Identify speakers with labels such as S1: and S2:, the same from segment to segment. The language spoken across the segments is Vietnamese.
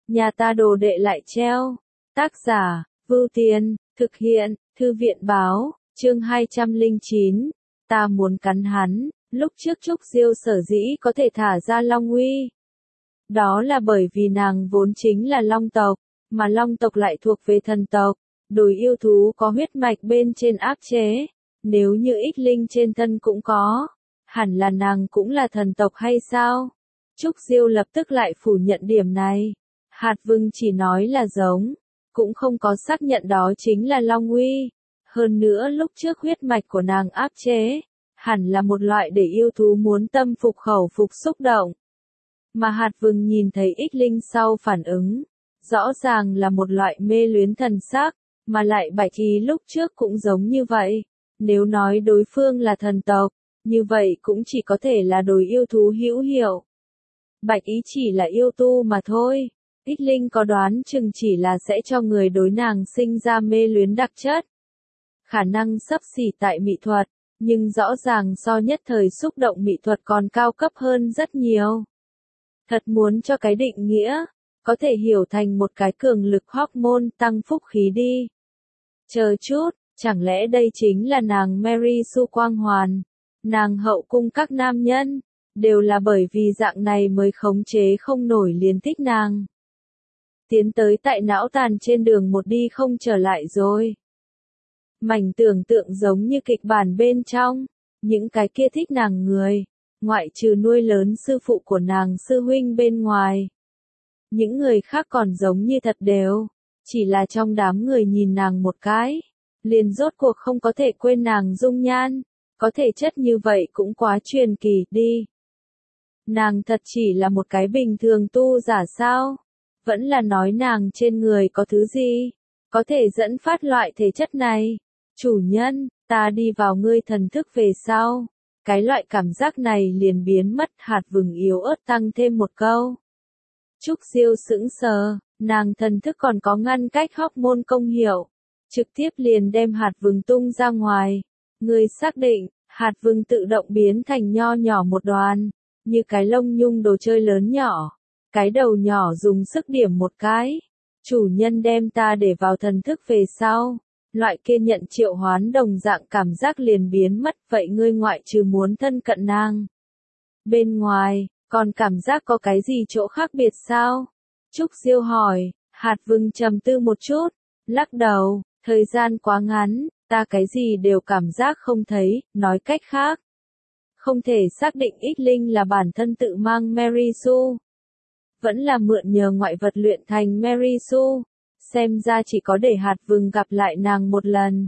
S1: nhà ta đồ đệ lại treo. Tác giả, Vưu Tiên, thực hiện, Thư viện báo, chương 209, ta muốn cắn hắn. Lúc trước Trúc Diêu sở dĩ có thể thả ra Long Uy. Đó là bởi vì nàng vốn chính là Long tộc, mà Long tộc lại thuộc về thần tộc. Đối yêu thú có huyết mạch bên trên áp chế, nếu như ích linh trên thân cũng có, hẳn là nàng cũng là thần tộc hay sao? Trúc Diêu lập tức lại phủ nhận điểm này. Hạt Vừng chỉ nói là giống, cũng không có xác nhận đó chính là Long Uy. Hơn nữa lúc trước huyết mạch của nàng áp chế, hẳn là một loại để yêu thú muốn tâm phục khẩu phục xúc động. Mà Hạt Vừng nhìn thấy ích linh sau phản ứng, rõ ràng là một loại mê luyến thần sắc, mà lại Bạch Ý lúc trước cũng giống như vậy. Nếu nói đối phương là thần tộc, như vậy cũng chỉ có thể là đối yêu thú hữu hiệu. Bạch Ý chỉ là yêu tu mà thôi. Ích linh có đoán chừng chỉ là sẽ cho người đối nàng sinh ra mê luyến đặc chất. Khả năng xấp xỉ tại mỹ thuật, nhưng rõ ràng so nhất thời xúc động mỹ thuật còn cao cấp hơn rất nhiều. Thật muốn cho cái định nghĩa, có thể hiểu thành một cái cường lực hormone tăng phúc khí đi. Chờ chút, chẳng lẽ đây chính là nàng Mary Sue quang hoàn? Nàng hậu cung các nam nhân, đều là bởi vì dạng này mới khống chế không nổi liền thích nàng. Tiến tới tại não tàn trên đường một đi không trở lại rồi. Mảnh tưởng tượng giống như kịch bản bên trong, những cái kia thích nàng người, ngoại trừ nuôi lớn sư phụ của nàng sư huynh bên ngoài. Những người khác còn giống như thật đều, chỉ là trong đám người nhìn nàng một cái, liền rốt cuộc không có thể quên nàng dung nhan, có thể chất như vậy cũng quá truyền kỳ đi. Nàng thật chỉ là một cái bình thường tu giả sao? Vẫn là nói nàng trên người có thứ gì, có thể dẫn phát loại thể chất này. Chủ nhân, ta đi vào ngươi thần thức về sau. Cái loại cảm giác này liền biến mất. Hạt Vừng yếu ớt tăng thêm một câu. Trúc Diêu sững sờ, nàng thần thức còn có ngăn cách hormone công hiệu. Trực tiếp liền đem Hạt Vừng tung ra ngoài. Ngươi xác định, Hạt Vừng tự động biến thành nho nhỏ một đoàn, như cái lông nhung đồ chơi lớn nhỏ. Cái đầu nhỏ dùng sức điểm một cái. Chủ nhân đem ta để vào thần thức về sau. Loại kia nhận triệu hoán đồng dạng cảm giác liền biến mất. Vậy ngươi ngoại trừ muốn thân cận nàng, bên ngoài, còn cảm giác có cái gì chỗ khác biệt sao? Trúc Diêu hỏi. Hạt Vừng trầm tư một chút, lắc đầu, thời gian quá ngắn, ta cái gì đều cảm giác không thấy. Nói cách khác, không thể xác định ích linh là bản thân tự mang Mary Sue, vẫn là mượn nhờ ngoại vật luyện thành Mary Sue. Xem ra chỉ có để Hạt Vừng gặp lại nàng một lần,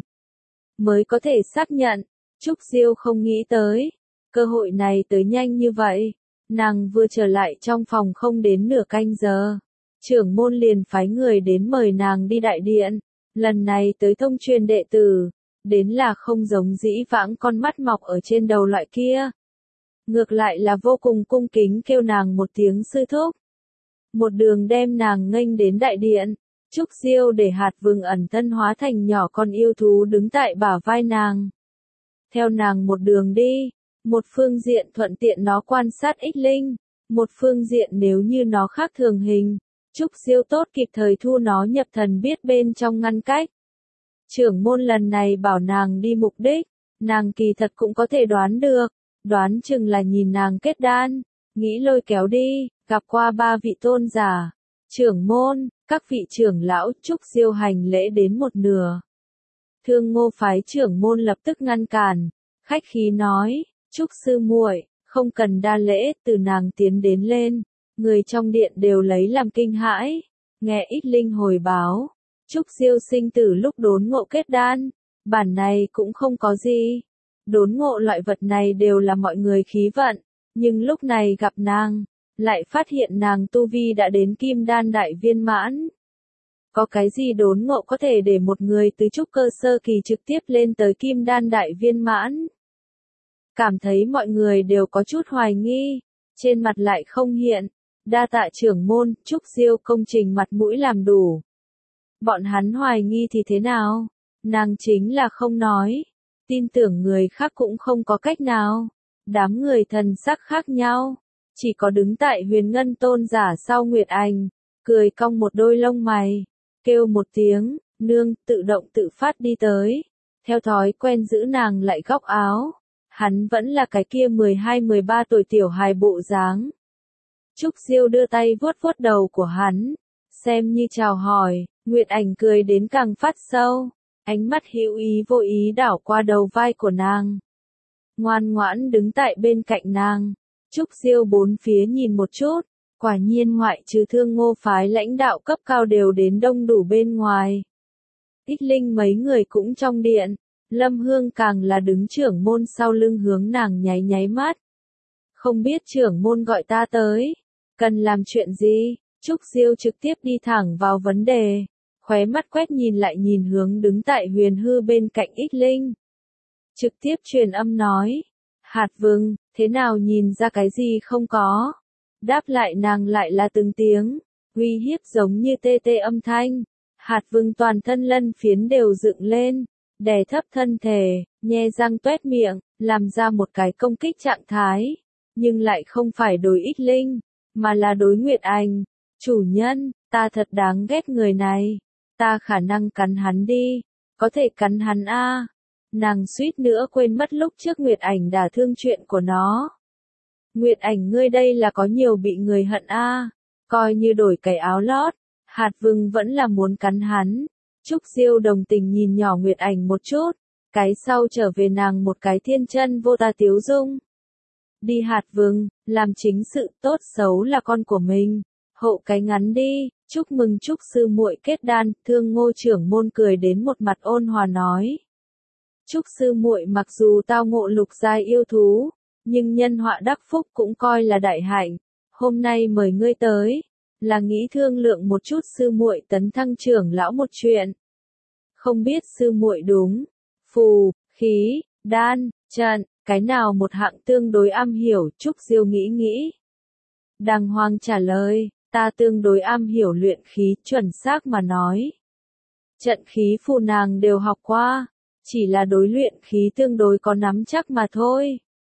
S1: mới có thể xác nhận. Trúc Diêu không nghĩ tới, cơ hội này tới nhanh như vậy. Nàng vừa trở lại trong phòng không đến nửa canh giờ, trưởng môn liền phái người đến mời nàng đi đại điện. Lần này tới thông truyền đệ tử, đến là không giống dĩ vãng con mắt mọc ở trên đầu loại kia. Ngược lại là vô cùng cung kính kêu nàng một tiếng sư thúc. Một đường đem nàng nghênh đến đại điện. Trúc Diêu để Hạt Vừng ẩn thân hóa thành nhỏ con yêu thú đứng tại bả vai nàng. Theo nàng một đường đi, một phương diện thuận tiện nó quan sát ích linh, một phương diện nếu như nó khác thường hình, Trúc Diêu tốt kịp thời thu nó nhập thần biết bên trong ngăn cách. Trưởng môn lần này bảo nàng đi mục đích, nàng kỳ thật cũng có thể đoán được, đoán chừng là nhìn nàng kết đan, nghĩ lôi kéo đi, gặp qua 3 vị tôn giả. Trưởng môn, các vị trưởng lão. Trúc Diêu hành lễ đến một nửa. Thương Ngô phái trưởng môn lập tức ngăn cản, khách khí nói, Trúc sư muội, không cần đa lễ. Từ nàng tiến đến lên, người trong điện đều lấy làm kinh hãi. Nghe ích linh hồi báo, Trúc Diêu sinh tử lúc đốn ngộ kết đan, bản này cũng không có gì. Đốn ngộ loại vật này đều là mọi người khí vận, nhưng lúc này gặp nàng, lại phát hiện nàng tu vi đã đến kim đan đại viên mãn. Có cái gì đốn ngộ có thể để một người từ trúc cơ sơ kỳ trực tiếp lên tới kim đan đại viên mãn? Cảm thấy mọi người đều có chút hoài nghi, trên mặt lại không hiện. Đa tạ trưởng môn. Trúc Diêu công trình mặt mũi làm đủ. Bọn hắn hoài nghi thì thế nào? Nàng chính là không nói. Tin tưởng người khác cũng không có cách nào. Đám người thần sắc khác nhau. Chỉ có đứng tại Huyền Ngân tôn giả sau Nguyệt Ảnh, cười cong một đôi lông mày, kêu một tiếng, nương, tự động tự phát đi tới. Theo thói quen giữ nàng lại góc áo. Hắn vẫn là cái kia 12-13 tuổi tiểu hài bộ dáng. Trúc Diêu đưa tay vuốt vuốt đầu của hắn, xem như chào hỏi, Nguyệt Ảnh cười đến càng phát sâu, ánh mắt hữu ý vô ý đảo qua đầu vai của nàng. Ngoan ngoãn đứng tại bên cạnh nàng, Trúc Diêu bốn phía nhìn một chút, quả nhiên ngoại trừ Thương Ngô phái lãnh đạo cấp cao đều đến đông đủ bên ngoài. Ích Linh mấy người cũng trong điện, Lâm Hương càng là đứng trưởng môn sau lưng hướng nàng nháy nháy mắt. Không biết trưởng môn gọi ta tới, cần làm chuyện gì? Trúc Diêu trực tiếp đi thẳng vào vấn đề, khóe mắt quét nhìn lại nhìn hướng đứng tại Huyền Hư bên cạnh Ích Linh. Trực tiếp truyền âm nói, Hạt Vừng, thế nào nhìn ra cái gì không có? Đáp lại nàng lại là từng tiếng, uy hiếp giống như tê tê âm thanh. Hạt Vừng toàn thân lân phiến đều dựng lên, đè thấp thân thể, nhe răng toét miệng, làm ra một cái công kích trạng thái, nhưng lại không phải đối Ích Linh, mà là đối Nguyệt Ảnh. Chủ nhân, ta thật đáng ghét người này, ta khả năng cắn hắn đi, có thể cắn hắn a. Nàng suýt nữa quên mất lúc trước Nguyệt Ảnh đả thương chuyện của nó. Nguyệt Ảnh ngươi đây là có nhiều bị người hận a, coi như đổi cái áo lót, Hạt Vừng vẫn là muốn cắn hắn. Trúc Diêu đồng tình nhìn nhỏ Nguyệt Ảnh một chút, cái sau trở về nàng một cái thiên chân vô tà tiếu dung. Đi Hạt Vừng, làm chính sự tốt xấu là con của mình, hậu cái ngắn đi, chúc mừng Trúc sư muội kết đan. Thương Ngô trưởng môn cười đến một mặt ôn hòa nói. Trúc sư muội mặc dù tao ngộ lục giai yêu thú, nhưng nhân họa đắc phúc cũng coi là đại hạnh, hôm nay mời ngươi tới, là nghĩ thương lượng một chút sư muội tấn thăng trưởng lão một chuyện. Không biết sư muội đúng, phù, khí, đan, trận, cái nào một hạng tương đối am hiểu? Trúc Diêu nghĩ nghĩ. Đàng hoàng trả lời, ta tương đối am hiểu luyện khí, chuẩn xác mà nói. Trận khí phù nàng đều học qua, chỉ là đối luyện khí tương đối có nắm chắc mà thôi.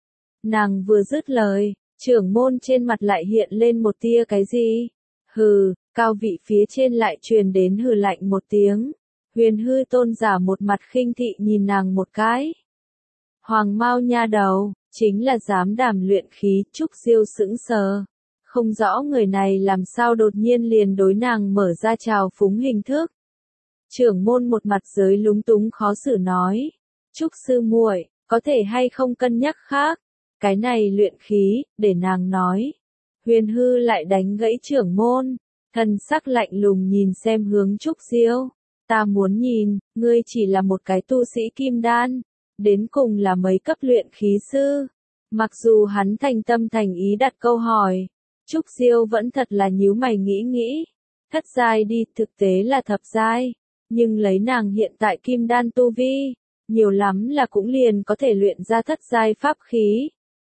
S1: Nàng vừa dứt lời, trưởng môn trên mặt lại hiện lên một tia cái gì? Hừ, cao vị phía trên lại truyền đến hừ lạnh một tiếng. Huyền Hư tôn giả một mặt khinh thị nhìn nàng một cái. Hoàng Mao nha đầu, chính là dám đảm luyện khí. Trúc Diêu sững sờ. Không rõ người này làm sao đột nhiên liền đối nàng mở ra trào phúng hình thức. Trưởng môn một mặt giới lúng túng khó xử nói. Trúc sư muội, có thể hay không cân nhắc khác? Cái này luyện khí, để nàng nói. Huyền Hư lại đánh gãy trưởng môn, thần sắc lạnh lùng nhìn xem hướng Trúc Diêu. Ta muốn nhìn, ngươi chỉ là một cái tu sĩ kim đan, đến cùng là mấy cấp luyện khí sư. Mặc dù hắn thành tâm thành ý đặt câu hỏi, Trúc Diêu vẫn thật là nhíu mày nghĩ. Thất giai đi, thực tế là thập giai, nhưng lấy nàng hiện tại kim đan tu vi, nhiều lắm là cũng liền có thể luyện ra thất giai pháp khí.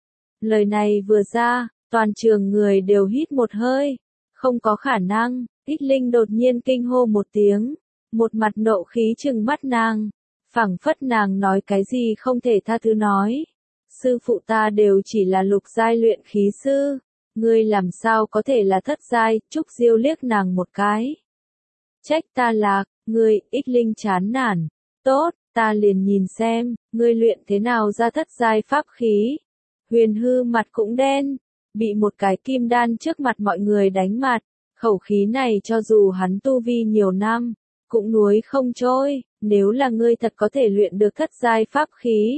S1: Lời này vừa ra, toàn trường người đều hít một hơi, không có khả năng. Ích Linh đột nhiên kinh hô một tiếng, một mặt nộ khí trừng mắt nàng, phảng phất nàng nói cái gì không thể tha thứ nói. Sư phụ ta đều chỉ là lục giai luyện khí sư, ngươi làm sao có thể là thất giai? Trúc Diêu liếc nàng một cái. Trách ta lạc, ngươi. Ích Linh chán nản. Tốt, ta liền nhìn xem, ngươi luyện thế nào ra thất giai pháp khí. Huyền Hư mặt cũng đen, bị một cái kim đan trước mặt mọi người đánh mặt, khẩu khí này cho dù hắn tu vi nhiều năm, cũng nuối không trôi. Nếu là ngươi thật có thể luyện được thất giai pháp khí,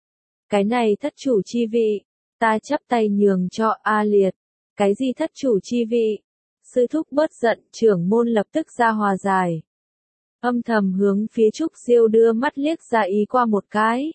S1: cái này thất chủ chi vị, ta chắp tay nhường cho. A Liệt. Cái gì thất chủ chi vị? Sư thúc bớt giận, trưởng môn lập tức ra hòa giải. Âm thầm hướng phía Trúc Diêu đưa mắt liếc ra ý qua một cái.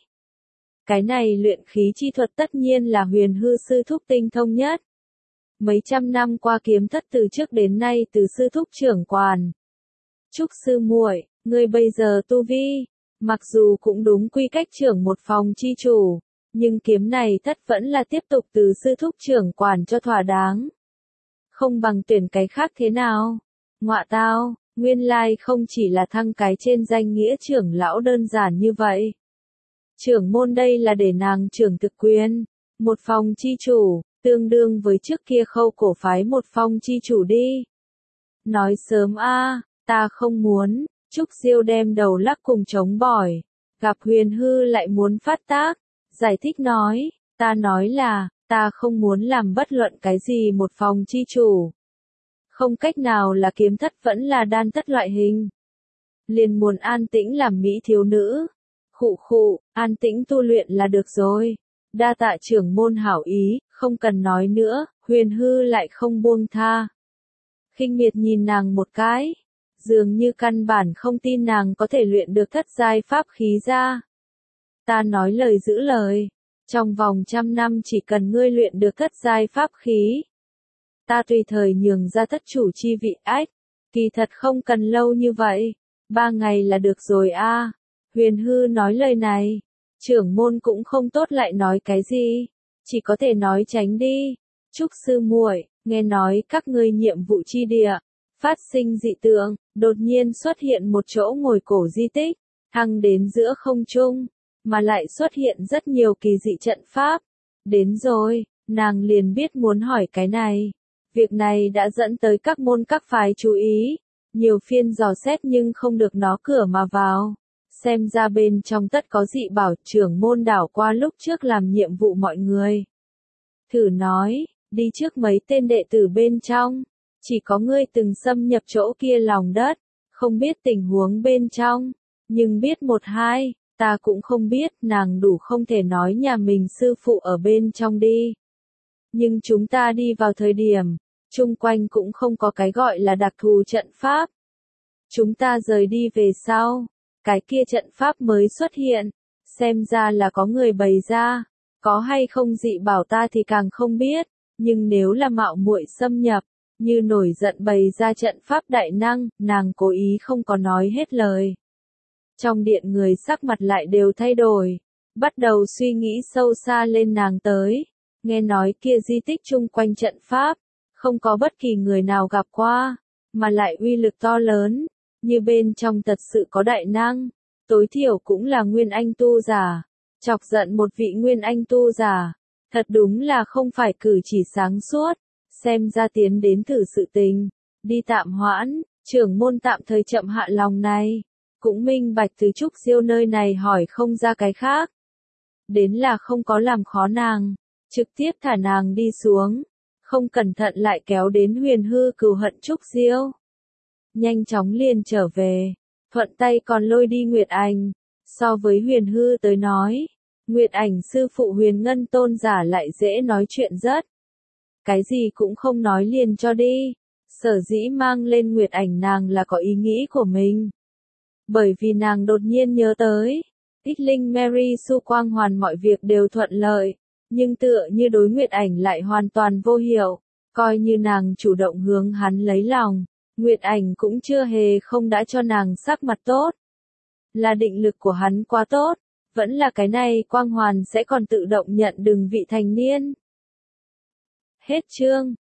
S1: Cái này luyện khí chi thuật tất nhiên là Huyền Hư sư thúc tinh thông nhất. Mấy trăm năm qua kiếm thất từ trước đến nay từ sư thúc trưởng quản. Trúc sư muội, ngươi bây giờ tu vi, mặc dù cũng đúng quy cách trưởng một phòng chi chủ, nhưng kiếm này thất vẫn là tiếp tục từ sư thúc trưởng quản cho thỏa đáng. Không bằng tuyển cái khác thế nào? Ngọa tao, nguyên lai không chỉ là thăng cái trên danh nghĩa trưởng lão đơn giản như vậy. Trưởng môn đây là để nàng trưởng thực quyền, một phòng chi chủ, tương đương với trước kia Khâu cổ phái một phòng chi chủ đi. Nói sớm a, ta không muốn. Trúc Diêu đem đầu lắc cùng chống bỏi. Gặp Huyền Hư lại muốn phát tác, giải thích nói, ta nói là, ta không muốn làm bất luận cái gì một phòng chi chủ. Không cách nào là kiếm thất vẫn là đan thất loại hình. Liền muốn an tĩnh làm mỹ thiếu nữ. Khụ khụ, an tĩnh tu luyện là được rồi. Đa tạ trưởng môn hảo ý, không cần nói nữa, Huyền Hư lại không buông tha. Khinh miệt nhìn nàng một cái, dường như căn bản không tin nàng có thể luyện được thất giai pháp khí ra. Ta nói lời giữ lời, trong vòng 100 năm chỉ cần ngươi luyện được thất giai pháp khí. Ta tùy thời nhường ra thất chủ chi vị ách, kỳ thật không cần lâu như vậy, 3 ngày là được rồi a. Huyền Hư nói lời này, trưởng môn cũng không tốt lại nói cái gì, chỉ có thể nói tránh đi. Trúc sư muội, nghe nói các ngươi nhiệm vụ chi địa, phát sinh dị tượng, đột nhiên xuất hiện một chỗ ngồi cổ di tích, thăng đến giữa không trung, mà lại xuất hiện rất nhiều kỳ dị trận pháp. Đến rồi, nàng liền biết muốn hỏi cái này. Việc này đã dẫn tới các môn các phái chú ý, nhiều phiên dò xét nhưng không được nó cửa mà vào. Xem ra bên trong tất có dị bảo. Trưởng môn đảo qua lúc trước làm nhiệm vụ mọi người. Thử nói, đi trước mấy tên đệ tử bên trong, chỉ có ngươi từng xâm nhập chỗ kia lòng đất, không biết tình huống bên trong, nhưng biết một hai, ta cũng không biết. Nàng đủ không thể nói nhà mình sư phụ ở bên trong đi. Nhưng chúng ta đi vào thời điểm, chung quanh cũng không có cái gọi là đặc thù trận pháp. Chúng ta rời đi về sau, cái kia trận pháp mới xuất hiện, xem ra là có người bày ra, có hay không dị bảo ta thì càng không biết, nhưng nếu là mạo muội xâm nhập, như nổi giận bày ra trận pháp đại năng, nàng cố ý không có nói hết lời. Trong điện người sắc mặt lại đều thay đổi, bắt đầu suy nghĩ sâu xa lên nàng tới, nghe nói kia di tích chung quanh trận pháp, không có bất kỳ người nào gặp qua, mà lại uy lực to lớn, như bên trong thật sự có đại năng, tối thiểu cũng là nguyên anh tu giả, chọc giận một vị nguyên anh tu giả, thật đúng là không phải cử chỉ sáng suốt, xem ra tiến đến thử sự tình, đi tạm hoãn, trưởng môn tạm thời chậm hạ lòng này, cũng minh bạch từ Trúc Diêu nơi này hỏi không ra cái khác. Đến là không có làm khó nàng, trực tiếp thả nàng đi xuống, không cẩn thận lại kéo đến Huyền Hư cừu hận Trúc Diêu. Nhanh chóng liền trở về, thuận tay còn lôi đi Nguyệt Ảnh, so với Huyền Hư tới nói, Nguyệt Ảnh sư phụ Huyền Ngân tôn giả lại dễ nói chuyện rất. Cái gì cũng không nói liền cho đi, sở dĩ mang lên Nguyệt Ảnh nàng là có ý nghĩ của mình. Bởi vì nàng đột nhiên nhớ tới, Ích Linh Mary Su quang hoàn mọi việc đều thuận lợi, nhưng tựa như đối Nguyệt Ảnh lại hoàn toàn vô hiệu, coi như nàng chủ động hướng hắn lấy lòng, Nguyệt Ảnh cũng chưa hề không đã cho nàng sắc mặt tốt. Là định lực của hắn quá tốt, vẫn là cái này quang hoàn sẽ còn tự động nhận đừng vị thành niên. Hết chương.